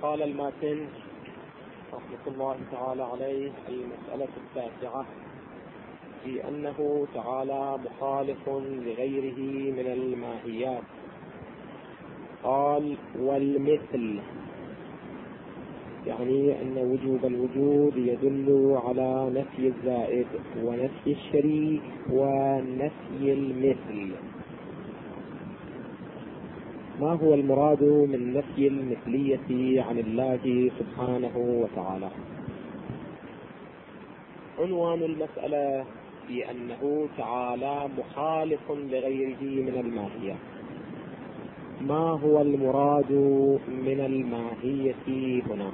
قال الماتن رحمة الله تعالى عليه المسألة 9 في أنه تعالى مخالف لغيره من الماهيات. قال والمثل، يعني أن وجوب الوجود يدل على نفي الزائد ونفي الشريك ونفي المثل. ما هو المراد من نفي المثلية عن الله سبحانه وتعالى؟ عنوان المسألة في أنه تعالى مخالف لغيره من الماهية. ما هو المراد من الماهية هنا؟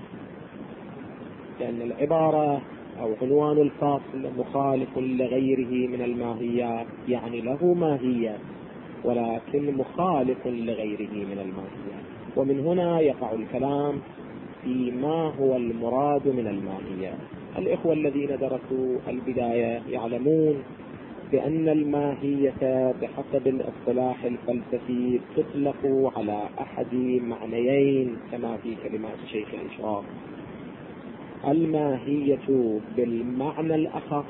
لأن العبارة أو عنوان الفصل مخالف لغيره من الماهيات، يعني له ماهية ولكن مخالف لغيره من الماهيات، ومن هنا يقع الكلام في ما هو المراد من الماهية. الإخوة الذين درسوا البداية يعلمون بأن الماهية بحسب الاصطلاح الفلسفي تطلق على أحد معنيين كما في كلمات شيخ الإشراف: الماهية بالمعنى الأخص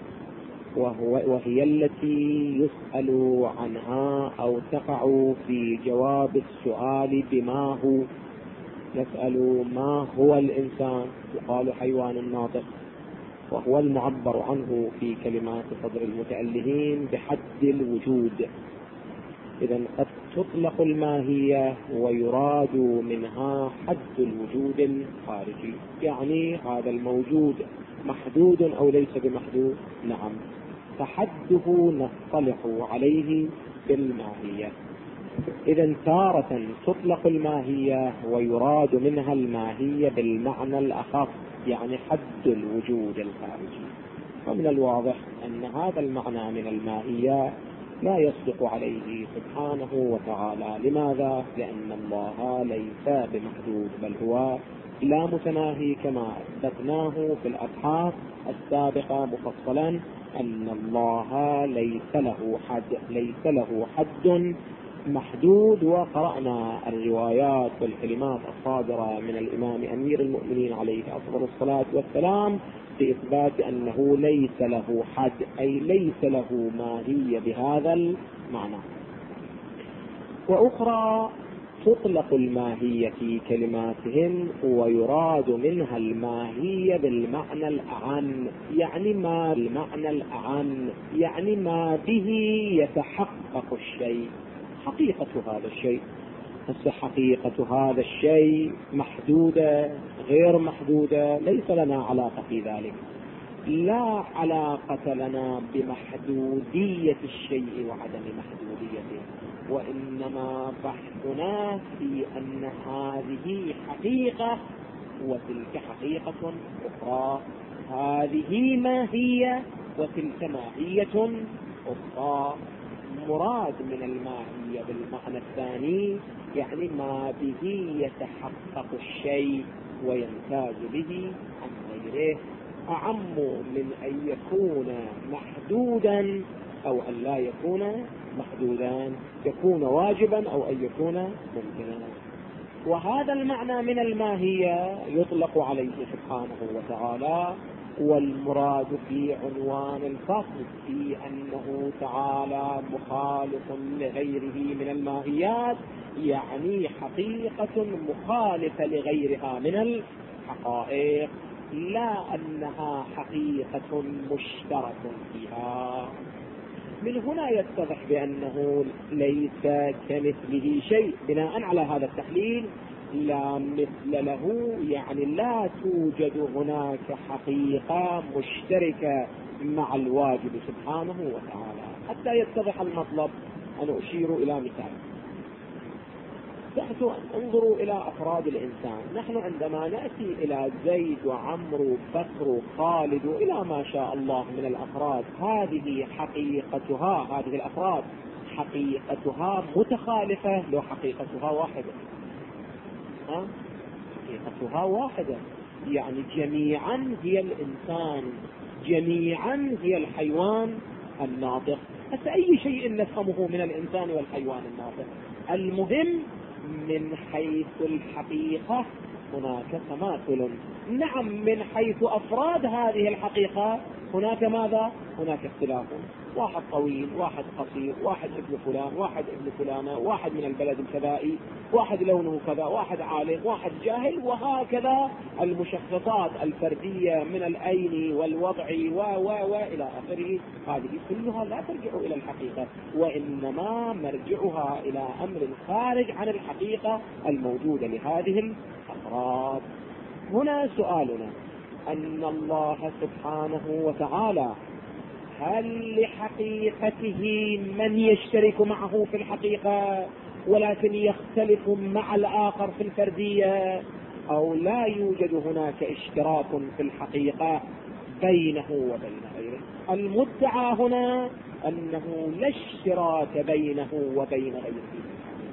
وهي التي يسأل عنها أو تقع في جواب السؤال بما هو. نسأل ما هو الإنسان، يقال حيوان ناطق، وهو المعبر عنه في كلمات صدر المتألهين بحد الوجود. إذا قد تطلق الماهية ويراد منها حد الوجود الخارجي، يعني هذا الموجود محدود أو ليس بمحدود؟ نعم، فحده نصطلح عليه بالماهية. إذا تارة تطلق الماهية ويراد منها الماهية بالمعنى الأخص، يعني حد الوجود الخارجي. ومن الواضح أن هذا المعنى من الماهية لا يصدق عليه سبحانه وتعالى. لماذا؟ لأن الله ليس بمحدود، بل هو لا متناهي كما أثبتناه في الأبحاث السابقة مفصلا أن الله ليس له حد محدود. وقرأنا الروايات والكلمات الصادرة من الإمام أمير المؤمنين عليه أفضل الصلاة والسلام في إثبات أنه ليس له حد، أي ليس له ماهية بهذا المعنى. وأخرى تطلق الماهية في كلماتهم ويراد منها الماهية بالمعنى الأعم، يعني ما المعنى الأعم، يعني ما به يتحقق الشيء، حقيقة هذا الشيء. بس حقيقة هذا الشيء محدودة غير محدودة، ليس لنا علاقة في ذلك. لا علاقة لنا بمحدودية الشيء وعدم محدوديته، وإنما بحثنا في أن هذه حقيقة وتلك حقيقة أخرى، هذه ماهية وتلك ماهية أخرى. مراد من الماهية بالمعنى الثاني يعني ما به يتحقق الشيء ويمتاز به عن غيره، أعم من أن يكون محدودا أو أن لا يكون محدودا، يكون واجبا أو أن يكون ممكنا. وهذا المعنى من الماهية يطلق عليه سبحانه وتعالى. والمراد في عنوان الفصل في أنه تعالى مخالف لغيره من الماهيات، يعني حقيقة مخالفة لغيرها من الحقائق، لا أنها حقيقة مشترك فيها. من هنا يتضح بأنه ليس كمثله شيء. بناء على هذا التحليل لا مثل له، يعني لا توجد هناك حقيقة مشتركة مع الواجب سبحانه وتعالى. حتى يتضح المطلب أنا أشير إلى مثال. انظروا إلى أفراد الإنسان. نحن عندما نأتي إلى زيد وعمرو وبكر وخالد إلى ما شاء الله من الأفراد، هذه حقيقتها، هذه الأفراد حقيقتها متخالفة لو حقيقتها واحدة. حقيقتها واحدة، يعني جميعا هي الإنسان، جميعا هي الحيوان الناطق. بس أي شيء نفهمه من الإنسان والحيوان الناطق؟ المهم من حيث الحقيقة هناك تماثل. نعم من حيث أفراد هذه الحقيقة هناك ماذا؟ هناك اختلاف، واحد طويل، واحد قصير، واحد ابن فلان، واحد ابن فلانة، واحد من البلد الكذائي، واحد لونه كذا، واحد عالم، واحد جاهل، وهكذا المشخصات الفردية من الأين والوضع وإلى آخره. هذه كلها لا ترجع إلى الحقيقة، وإنما مرجعها إلى أمر خارج عن الحقيقة الموجودة لهذه الأفراد. هنا سؤالنا أن الله سبحانه وتعالى هل لحقيقته من يشترك معه في الحقيقة ولكن يختلف مع الآخر في الفردية، أو لا يوجد هناك اشتراك في الحقيقة بينه وبين غيره؟ المدعى هنا أنه لا اشتراك بينه وبين غيره،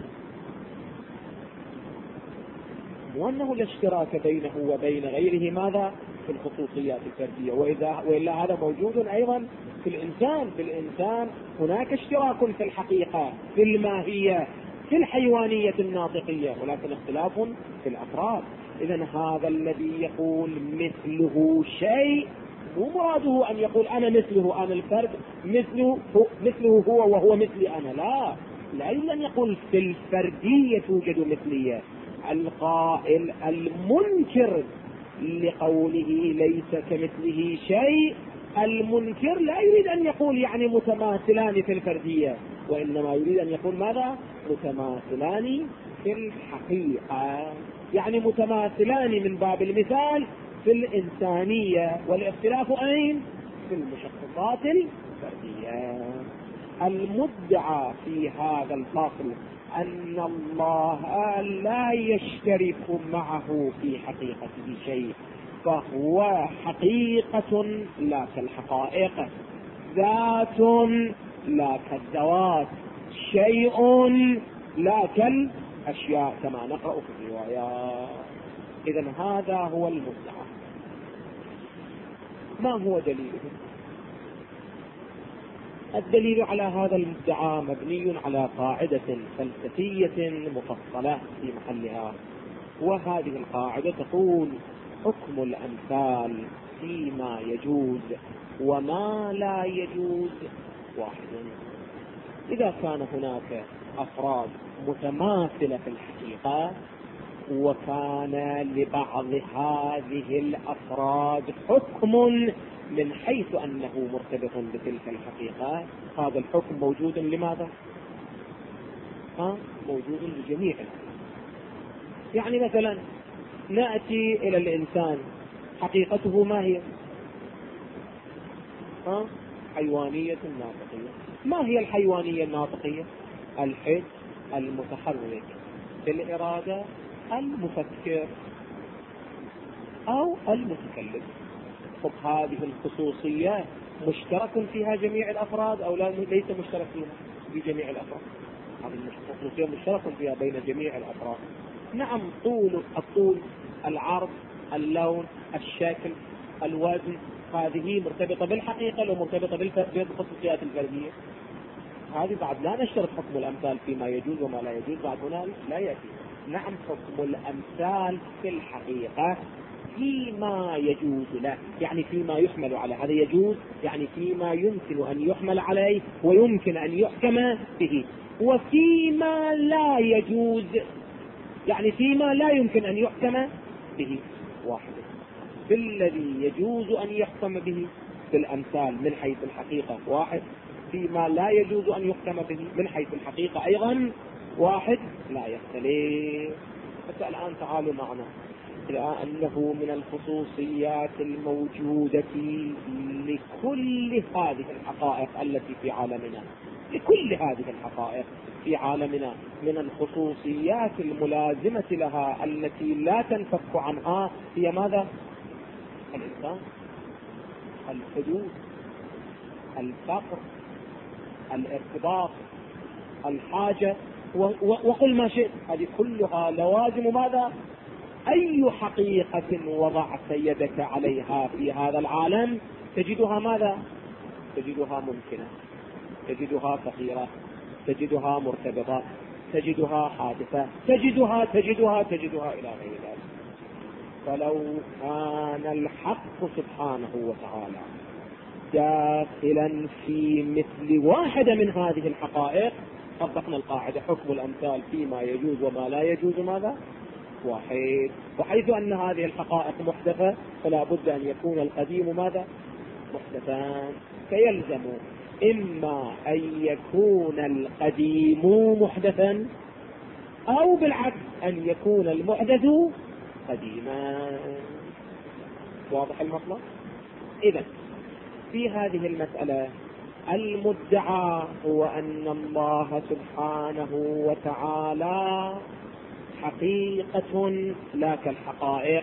وأنه لا اشتراك بينه وبين غيره ماذا؟ في الخصوصيات الفردية. وإلا هذا موجود أيضا في الإنسان. في الإنسان هناك اشتراك في الحقيقة، في الماهية، في الحيوانية الناطقية، ولكن اختلاف في الأفراد. إذن هذا الذي يقول مثله شيء مو مراده أن يقول أنا مثله، أنا الفرد مثله هو وهو مثلي أنا، لا يريد أن يقول في الفردية توجد مثلية. القائل المنكر لقوله ليس كمثله شيء، المنكر لا يريد أن يقول يعني متماثلان في الفردية، وإنما يريد أن يقول ماذا؟ متماثلان في الحقيقة، يعني متماثلان من باب المثال في الإنسانية، والاختلاف أين؟ في المشخصات الفردية. المدعى في هذا الفصل أن الله لا يشترك معه في حقيقته شيء، فهو حقيقة لا كالحقائق، ذات لا كالذوات، شيء لا كالأشياء كما نقرأ في الروايات. إذن هذا هو المدعى. ما هو دليله؟ الدليل على هذا المدعى مبني على قاعدة فلسفية مفصلة في محلها، وهذه القاعدة تقول حكم الأمثال فيما يجوز وما لا يجوز واحد. إذا كان هناك أفراد متماثلة في الحقيقة، وكان لبعض هذه الأفراد حكم من حيث أنه مرتبط بتلك الحقيقة، هذا الحكم موجود لماذا؟ موجود لجميع. يعني مثلا نأتي إلى الإنسان، حقيقته ما هي؟ حيوانية ناطقية. ما هي الحيوانية الناطقية؟ الحس المتحرك بالإرادة، المفكر أو المتكلم. طب هذه الخصوصية مشترك فيها جميع الأفراد أو ليس مشترك فيها بجميع الأفراد؟ هذه الخصوصية مشترك فيها بين جميع الأفراد. نعم، الطول، العرض، اللون، الشكل، الوزن، هذه مرتبطة بالحقيقة لو مرتبطة بالخصوصيات الفردية. هذه بعد لا نشترط حكم الأمثال فيما يجوز وما لا يجوز، بعد هنا لا يأتي. نعم، حكم الأمثال في الحقيقة فيما يجوز له، يعني فيما يحمل على هذا يجوز، يعني فيما يمكن أن يحمل عليه ويمكن أن يحكم به. وفيما لا يجوز، يعني فيما لا يمكن أن يحكم به واحد. بالذي يجوز أن يحكم به في الأمثال من حيث الحقيقة واحد، فيما لا يجوز أن يحكم به من حيث الحقيقة أيضا واحد، لا يختلف. حتى الآن تعالوا معنا إلى أنه من الخصوصيات الموجودة لكل هذه الحقائق التي في عالمنا، لكل هذه الحقائق في عالمنا، من الخصوصيات الملازمة لها التي لا تنفك عنها هي ماذا؟ الإنسان، الحدود، الفقر، الارتباط، الحاجة، وقل ما شئت. هذه كلها لوازم ماذا؟ أي حقيقة وضعت يدك عليها في هذا العالم تجدها ماذا؟ تجدها ممكنة، تجدها فقيرة، تجدها مرتبطة، تجدها حادثة، تجدها إلى غير ذلك. فلو كان الحق سبحانه وتعالى داخلا في مثل واحدة من هذه الحقائق طبقنا القاعدة حكم الأمثال فيما يجوز وما لا يجوز ماذا؟ واحد. وحيث أن هذه الحقائق محدثة فلا بد أن يكون القديم ماذا؟ محدثان. فيلزم إما أن يكون القديم محدثا أو بالعكس أن يكون المحدث قديما. واضح المطلب؟ إذن في هذه المسألة المدعى هو أن الله سبحانه وتعالى حقيقة لا كالحقائق،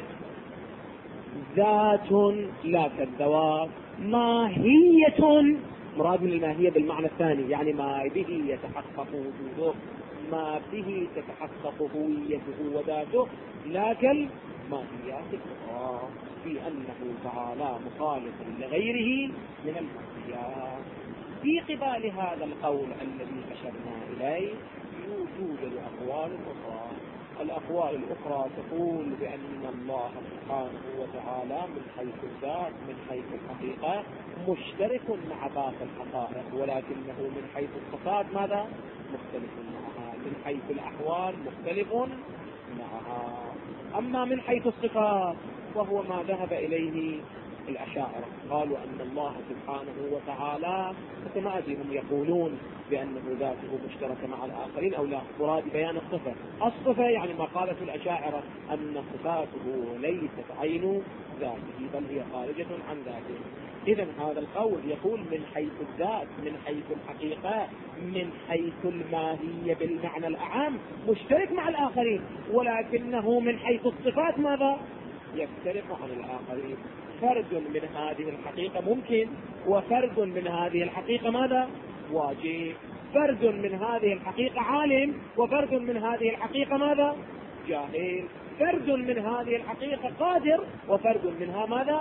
ذات لا كالذوات، ماهية، مراد من الماهية بالمعنى الثاني يعني ما به يتحقق وجوده، ما به تتحقق هويته وذاته، لا كالماهيات الأخرى، في أنه تعالى مخالف لغيره من الماهيات. في قبال هذا القول الذي أشرنا إليه يوجد أقوال أخرى. الأقوال الأخرى تقول بأن الله سبحانه وتعالى من حيث الذات من حيث الحقيقة مشترك مع باقي الحقائق، ولكنه من حيث الصفات ماذا؟ مختلف معها، من حيث الأحوال مختلف معها. أما من حيث الصفات وهو ما ذهب إليه الأشاعرة، قالوا أن الله سبحانه وتعالى كما هم يقولون بأنه ذاته مشتركة مع الآخرين أو لا، مراد بيان الصفة يعني ما قالت الأشاعرة أن صفاته ليست عين ذاته بل هي خارجة عن ذاته. إذن هذا القول يقول من حيث الذات من حيث الحقيقة من حيث الماهية بالمعنى الأعام مشترك مع الآخرين، ولكنه من حيث الصفات ماذا؟ يختلف عن الآخرين. فرد من هذه الحقيقة ممكن، وفرد من هذه الحقيقة ماذا؟ واجب. فرد من هذه الحقيقة عالم، وفرد من هذه الحقيقة ماذا؟ جاهل. فرد من هذه الحقيقة قادر، وفرد منها ماذا؟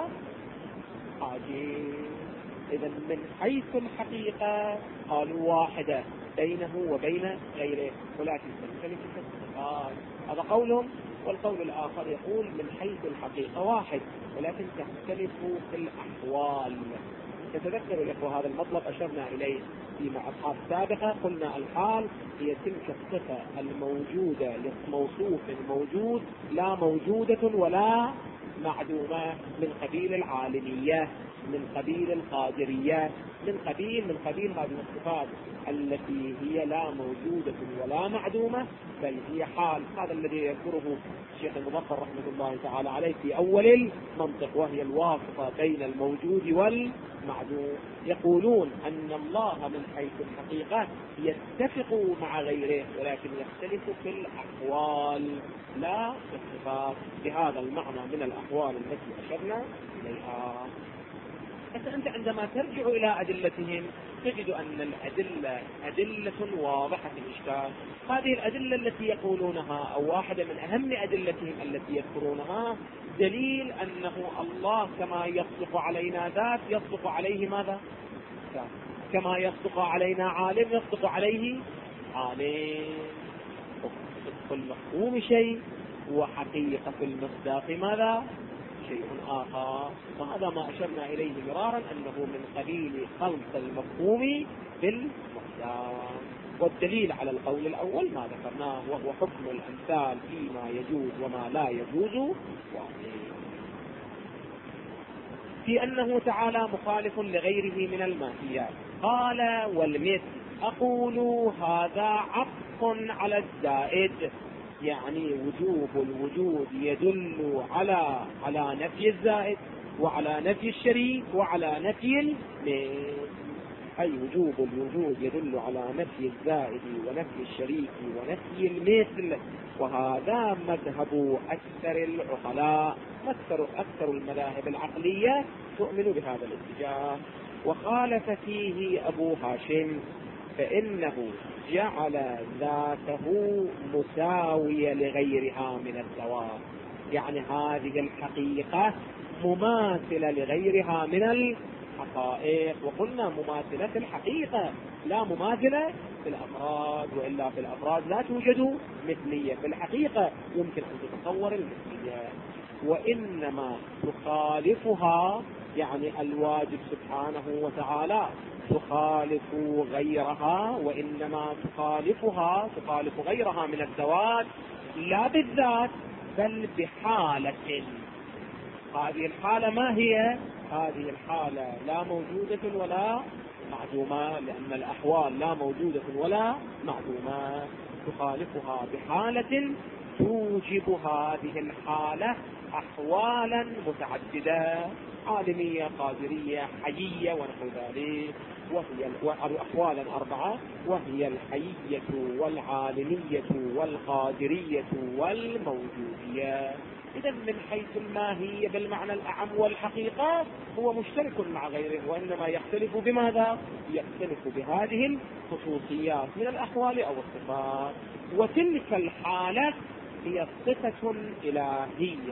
عاجز. إذا من حيث الحقيقة قالوا واحدة بينه وبين غيره، ولكن تختلف في الصفات. هذا قول. والقول الآخر يقول من حيث الحقيقة واحد ولكن تختلف في الأحوال. تتذكر الإخوة هذا المطلب أشرنا إليه في أصحاب سابقة، قلنا الحال هي تلك الصفة الموجودة لموصوف موجود لا موجودة ولا معدومة، من قبيل العالمية، من قبيل القادرية، من قبيل هذه الصفات التي هي لا موجودة ولا معدومة بل هي حال. هذا الذي يذكره الشيخ المظفر رحمه الله تعالى عليه في أول المنطق، وهي الواسطة بين الموجود والمعدوم. يقولون أن الله من حيث الحقيقة يتفق مع غيره ولكن يختلف في الأحوال لا في الصفات، بهذا المعنى من الأحوال التي أشرنا إليها. أنت عندما ترجع إلى أدلتهم تجد أن الأدلة أدلة واضحة الإشكال. هذه الأدلة التي يقولونها أو واحدة من أهم أدلتهم التي يذكرونها دليل أنه الله كما يصدق علينا ذات يصدق عليه ماذا؟ كما يصدق علينا عالم يصدق عليه عالم. صدق المفهوم شيء وحقيقة المصداق ماذا؟ شيء آخر. وهذا ما أشرنا إليه مرارا أنه من قبيل خلط المفهوم بالمصداق. والدليل على القول الأول ما ذكرناه وهو حكم الأمثال فيما يجوز وما لا يجوز، في أنه تعالى مخالف لغيره من الماهيات. قال والمثل أقول هذا عطف على الزائد، يعني وجوب الوجود يدل على نفي الزائد وعلى نفي الشريك وعلى نفي المثل، أي وجوب الوجود يدل على نفي الزائد ونفي الشريك ونفي المثل. وهذا مذهب أكثر العقلاء، أكثر المذاهب العقلية تؤمن بهذا الاتجاه. وخالف فيه أبو هاشم فإنه جعل ذاته مساوية لغيرها من الذوات، يعني هذه الحقيقة مماثلة لغيرها من حقائق، وقلنا مماثلة في الحقيقة لا مماثلة في الأفراد، وإلا في الأفراد لا توجد مثلية، في الحقيقة يمكن أن تتصور المثلية، وإنما تخالفها يعني الواجب سبحانه وتعالى تخالف غيرها، وإنما تخالف غيرها من الذوات لا بالذات بل بحالة. هذه الحالة ما هي؟ هذه الحالة لا موجودة ولا معدومة، لأن الأحوال لا موجودة ولا معدومة، تخالفها بحالة توجب هذه الحالة أحوالا متعددة، عالمية، قادرية، حيية ونحو ذلك، وهي أحوالا 4، وهي الحيية والعالمية والقادرية والموجودية. إذا من حيث الماهية بالمعنى الأعم والحقيقة هو مشترك مع غيره، وإنما يختلف بماذا؟ يختلف بهذه الخصوصيات من الأحوال أو الصفات، وتلك الحالة هي صفة إلهية.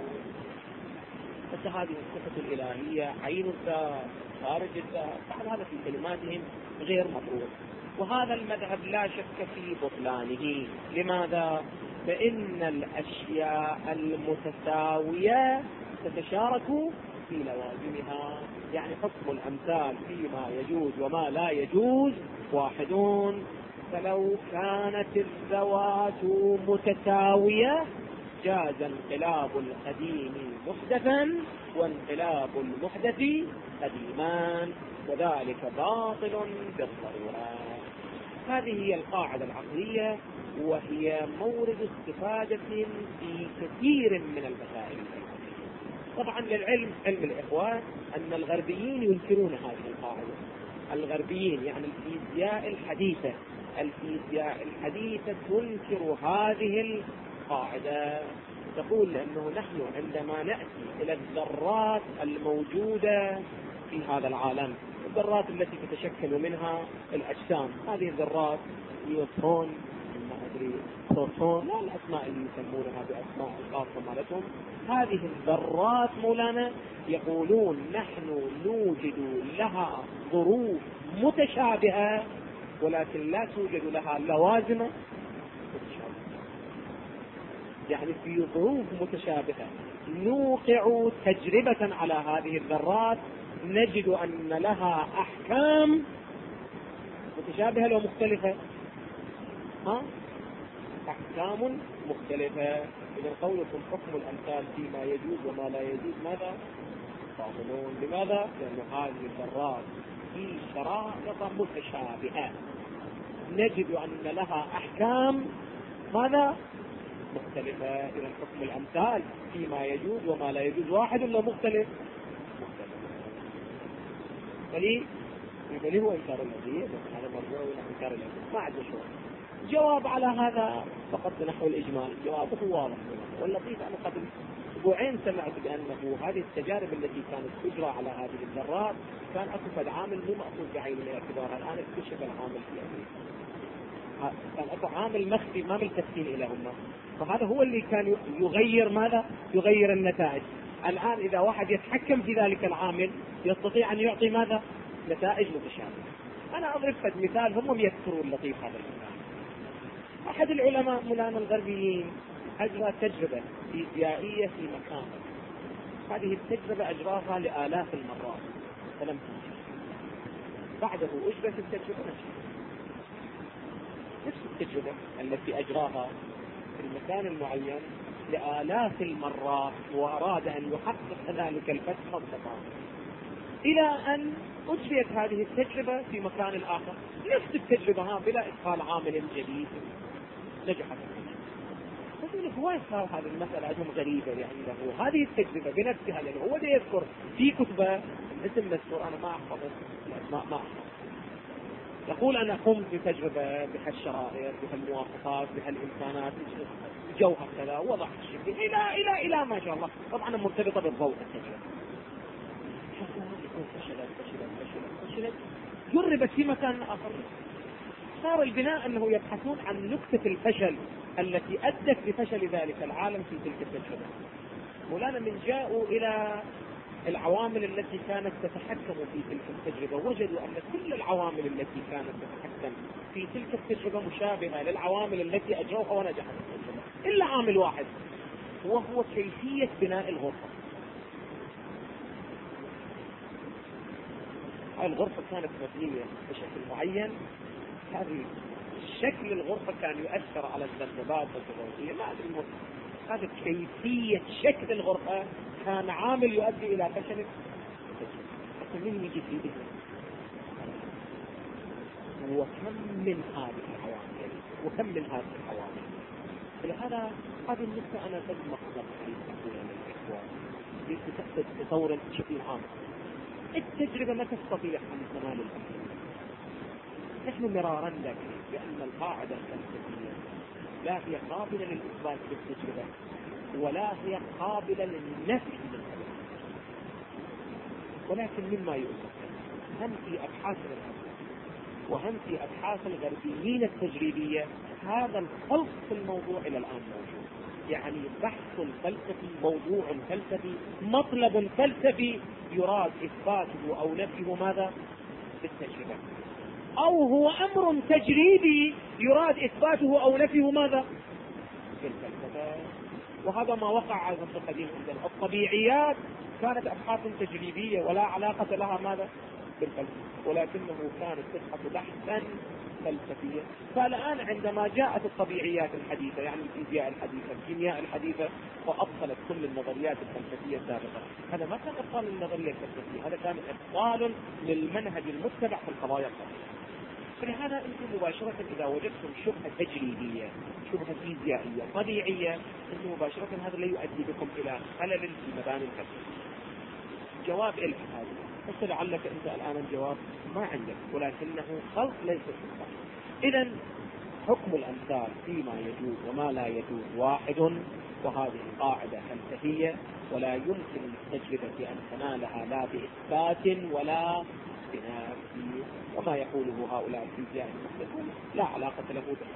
هذه الصفة الإلهية عين الذات خارج الذات، بعد هذا في كلماتهم غير مطروح، وهذا المذهب لا شك في بطلانه. لماذا؟ فإن الأشياء المتساوية تتشارك في لوازمها، يعني حكم الأمثال فيما يجوز وما لا يجوز واحدون. فلو كانت الذوات متساوية جاز انقلاب القديم محدثا وانقلاب المحدث قديما، وذلك باطل بالضرورة. هذه هي القاعدة العقلية، وهي مورد استفادة في كثير من المسائل. طبعا للعلم، علم الإخوان، أن الغربيين ينكرون هذه القاعدة. الغربيين يعني الفيزياء الحديثة تنكر هذه القاعدة، تقول أنه نحن عندما نأتي إلى الذرات الموجودة في هذا العالم، الذرات التي تتشكل منها الأجسام، هذه الذرات نيوترون، ما أدري بروتون، لا الأسماء اللي يسمونها بأسماء الخاصة مالتهم، هذه الذرات مولانا يقولون نحن نوجد لها ظروف متشابهة، ولكن لا توجد لها لوازم متشابهة. يعني في ظروف متشابهة نوقع تجربة على هذه الذرات نجد أن لها أحكام متشابهة لو مختلفة، أحكام مختلفة. إذا قولكم حكم الأمثال فيما يجوز وما لا يجوز ماذا؟ باطلون. لماذا؟ لأن هذه الذرات في شرائط متشابهة نجد أن لها أحكام ماذا؟ مختلفة. إذا حكم الأمثال فيما يجوز وما لا يجوز واحد ولا مختلف؟ فليه هو إنكار النظير؟ هذا مرجوع إلى إنكار النظير، ما عندنا شغل. جواب على هذا فقط نحو الإجمال، جوابه واضح. واللطيف أنا قبل أسبوعين سمعت بأنه هذه التجارب التي كانت تجرى على هذه الذرات كان أكو عامل مو مأخوذ بعين الاعتبار، الآن اكتشف العامل في أمريكا، كان أكو عامل مخفي ما ملتفتين إليه هم، فهذا هو اللي كان يغير ماذا؟ يغير النتائج. الآن إذا واحد يتحكم في ذلك العامل يستطيع أن يعطي ماذا؟ نتائج متشابهة. أنا أضرب مثال هم يذكرون اللطيف هذا المثال. أحد العلماء مولانا الغربيين أجرى تجربة فيزيائية في مكان، هذه التجربة أجراها لآلاف المرات فلم تنجح، بعده أجرت التجربة نفس التجربة التي أجراها في المكان المعين لآلاف المرات، وأراد أن يحقق ذلك الفتح والتطابق، إلى أن أجريت هذه التجربة في مكان آخر نفس التجربة بلا إدخال عامل جديد، نجحت. فقال هو يختار هذه المسألة عندهم غريبة عنده هذه التجربة بنفسها، لأنه هو ده يذكر في كتبه الاسم مذكور، أنا ما أحفظ الأسماء ما أحفظ. يقول أنا قمت بتجربة بهالشرائط بهالمواصفات بهالإمكانات جوهر كذا وضع الشكل إلى ما شاء الله، طبعا مرتبطة بالضوء التجربة. فشلت جربت في مكان آخر، صار البناء أنه يبحثون عن نقطة الفشل التي أدت لفشل ذلك العالم في تلك التجربة. مولانا من جاءوا إلى العوامل التي كانت تتحكم في تلك التجربة، وجدوا أن كل العوامل التي كانت تتحكم في تلك التجربة مشابهة للعوامل التي أجروها ونجحت التجربة، إلا عامل واحد وهو كيفية بناء الغرفة. الغرفة كانت مبنية بشكل معين، هذه شكل الغرفة كان يؤثر على الذبذبات والتغذية، ما أدري هذا كيفية شكل الغرفة كان عامل يؤدي إلى فشل. حتى من يجي في ذهنه وكم من هذه العوامل وكم من هذه العوامل. فلهذا هذه النقطة أنا لازم أقدر حديث أقولها للإخوان لتأخذ تصورا بشكل عام. التجربة ما تستطيع أن تنال الأمر. نحن مرارا ذكر بأن القاعدة الفلسفية لا هي قابلة للإثبات بالتجربة ولا هي قابلة للنفي بالتجربة، ولكن مما يؤسف هم في أبحاث الغرب وهم في أبحاث الغربيين التجريبية هذا الخلط في الموضوع إلى الآن موجود. يعني بحث فلسفي، موضوع فلسفي، مطلب فلسفي يراد إثباته أو نفيه ماذا؟ بالتجربة، أو هو أمر تجريبي يراد إثباته أو نفيه ماذا؟ بالفلسفة. وهذا ما وقع أيضا في القديم عندنا. الطبيعيات كانت أبحاث تجريبية ولا علاقة لها ماذا؟ بالفلسفة، ولكنه كانت تبحث بحثا فلسفيا. فالآن عندما جاءت الطبيعيات الحديثة، يعني الفيزياء الحديثة، الكيمياء الحديثة، وأبطلت كل النظريات الفلسفية السابقة، هذا ما كان إبطال للنظرية الفلسفية، هذا كان إبطال للمنهج المتبع في القضايا الطبيعية. فلهذا أنتم مباشرة إذا وجدتم شبهة تجريبية، شبهة فيزيائية طبيعية، أنتم مباشرة هذا لا يؤدي بكم إلى خلل في مباني الفلسفة. جواب إلك هذا، بس لعلك أنت الآن الجواب ما عندك، ولكنه خلط ليس صحيح. إذن حكم الأمثال فيما يجوز وما لا يجوز واحد، وهذه القاعدة فلسفية ولا يمكن للتجربة أن تنالها لا بإثبات ولا بنفي، وما يقوله هؤلاء الفيزياء المحدثون لا علاقة له به.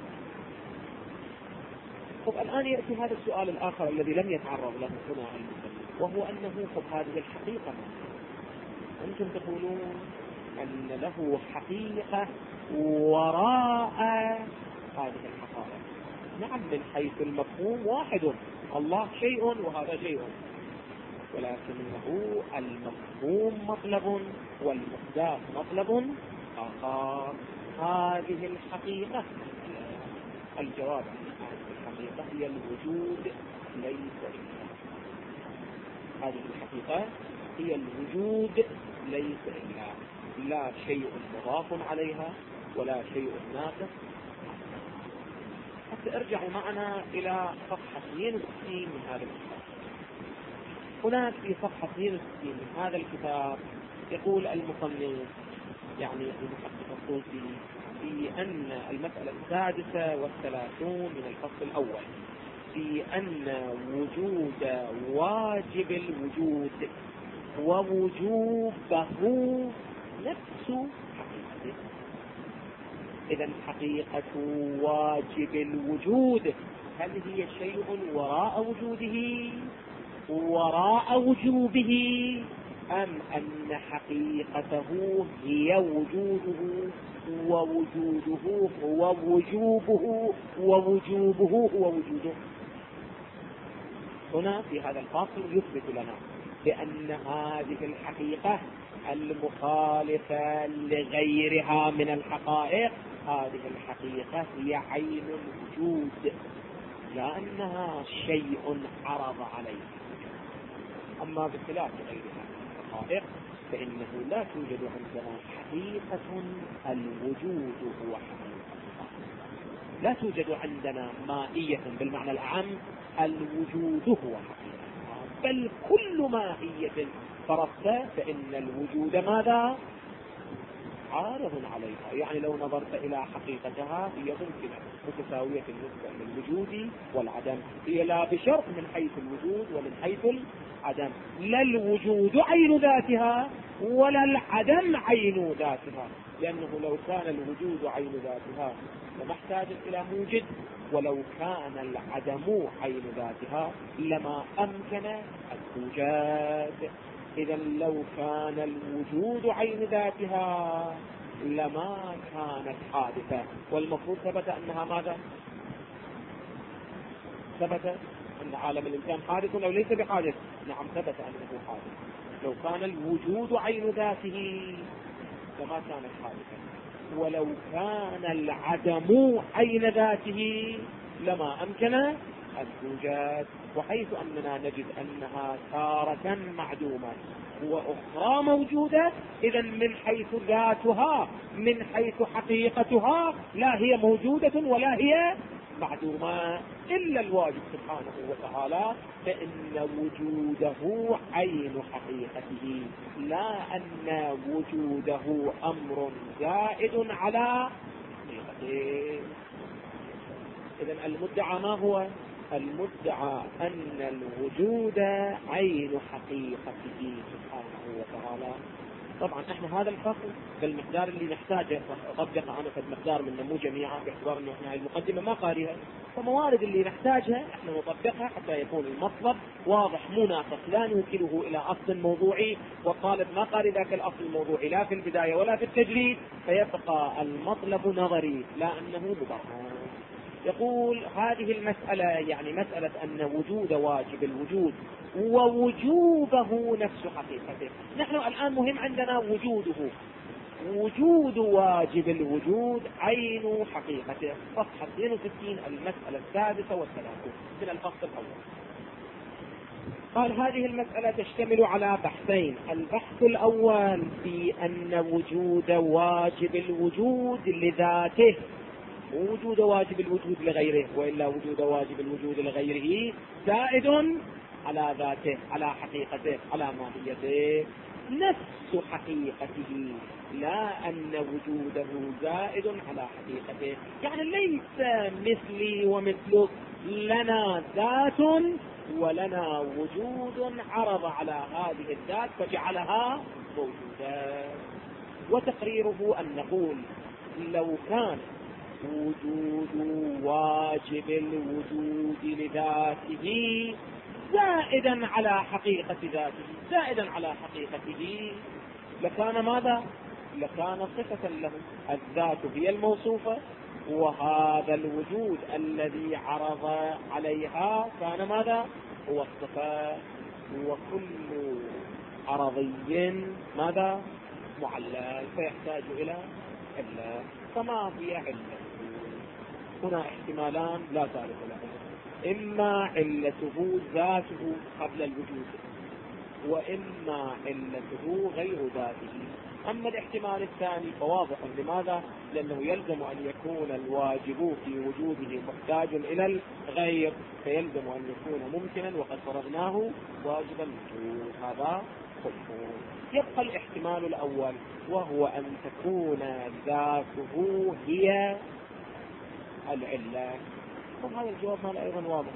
طب الآن يأتي هذا السؤال الآخر الذي لم يتعرض له هنا المسلم، وهو أنه طب هذه الحقيقة أنتم تقولون أن له حقيقة وراء هذه الحقائق. نعم، من حيث المفهوم واحد، الله شيء وهذا شيء، ولكنه المفهوم مطلب والمقدار مطلب آخر. هذه الحقيقة، الجواب عن الحقيقة هي الوجود ليس إلا. هذه الحقيقة هي الوجود ليس إلا، لا شيء مضاف عليها ولا شيء ناقص. حتى ارجعوا معنا إلى صفحة 62 من هذا الكتاب. هناك في صفحة 62 من هذا الكتاب يقول المصنف، يعني المحقق الطوسي، في أن المسألة 36 من الفصل الأول، في أن وجود واجب الوجود ووجوبه نفس حقيقته. إذن حقيقة واجب الوجود هل هي شيء وراء وجوده وراء وجوبه، أم أن حقيقته هي وجوده ووجوده هو وجوبه ووجوبه هو وجوده؟ هنا في هذا الفصل يثبت لنا بأن هذه الحقيقة المخالفة لغيرها من الحقائق، هذه الحقيقة هي عين الوجود، لأنها شيء عرض عليه. أما بخلاف غيرها من الحقائق فإنه لا توجد عندنا حقيقة الوجود هو حقيقة، لا توجد عندنا مائية بالمعنى الأعم الوجود هو حقيقة، بل كل ماهية فرضت فإن الوجود ماذا؟ عارض عليها. يعني لو نظرت إلى حقيقتها هي ممكنة متساوية بالنسبة للوجود والعدم، هي لا بشرط من حيث الوجود ومن حيث العدم، لا الوجود عين ذاتها ولا العدم عين ذاتها، لأنه لو كان الوجود عين ذاتها لما احتاج إلى موجد، ولو كان العدم عين ذاتها لما أمكن الوجود. إذا لو كان الوجود عين ذاتها لما كانت حادثة، والمفروض ثبت أنها ماذا؟ ثبت أن عالم الإنسان حادث أو ليس بحادث؟ نعم ثبت أنه حادث. لو كان الوجود عين ذاته لما كانت حادثة، ولو كان العدم عين ذاته لما أمكن أن توجد. وحيث أننا نجد أنها تارة معدومة وأخرى موجودة، إذا من حيث ذاتها من حيث حقيقتها لا هي موجودة ولا هي معدومة، إلا الواجب سبحانه وتعالى فإن وجوده عين حقيقته، لا أن وجوده أمر زائد على حقيقته. إذن المدعى ما هو؟ المدعى أن الوجود عين حقيقته سبحانه وتعالى. طبعا احنا هذا الفصل بالمقدار اللي نحتاجه، اطبق انا في المقدار من مو جميعا باعتبار انه احنا المقدمه ما قاريها، فموارد اللي نحتاجها احنا نطبقها حتى يكون المطلب واضح مو ناقص، لا نوكله الى اصل موضوعي وقالب ما قاري ذاك الاصل الموضوعي لا في البدايه ولا في التجريد، فيبقى المطلب نظري لا انه مبرهن. يقول هذه المسألة يعني مسألة أن وجود واجب الوجود ووجوبه نفس حقيقته. نحن الآن مهم عندنا وجوده، وجود واجب الوجود عين حقيقته. صفحة 62 المسألة 36 من الفصل الأول. قال هذه المسألة تشتمل على بحثين. البحث الأول في أن وجود واجب الوجود لذاته، وجود واجب الوجود لغيره، وإلا وجود واجب الوجود لغيره زائد على ذاته على حقيقته على ماهيته نفس حقيقته، لا أن وجوده زائد على حقيقته. يعني ليس مثلي ومثلك، لنا ذات ولنا وجود عرض على هذه الذات فجعلها موجودة. وتقريره أن نقول لو كان وجود واجب الوجود لذاته زائدا على حقيقة ذاته، زائدا على حقيقته، لكان ماذا؟ لكان صفة له. الذات هي الموصوفة وهذا الوجود الذي عرض عليها كان ماذا؟ هو الصفة. وكل عرضي ماذا؟ معلل، فيحتاج إلى علة. فما هي علة؟ هنا احتمالان لا ثالث لهما، إما علته ذاته قبل الوجود، وإما علته غير ذاته. أما الاحتمال الثاني فواضح. لماذا؟ لأنه يلزم أن يكون الواجب في وجوده محتاج إلى الغير، فيلزم أن يكون ممكنا وقد فرضناه واجب الوجود. هذا خلفه. يبقى الاحتمال الأول وهو أن تكون ذاته هي العلة. وهذا الجواب هذا أيضا واضح.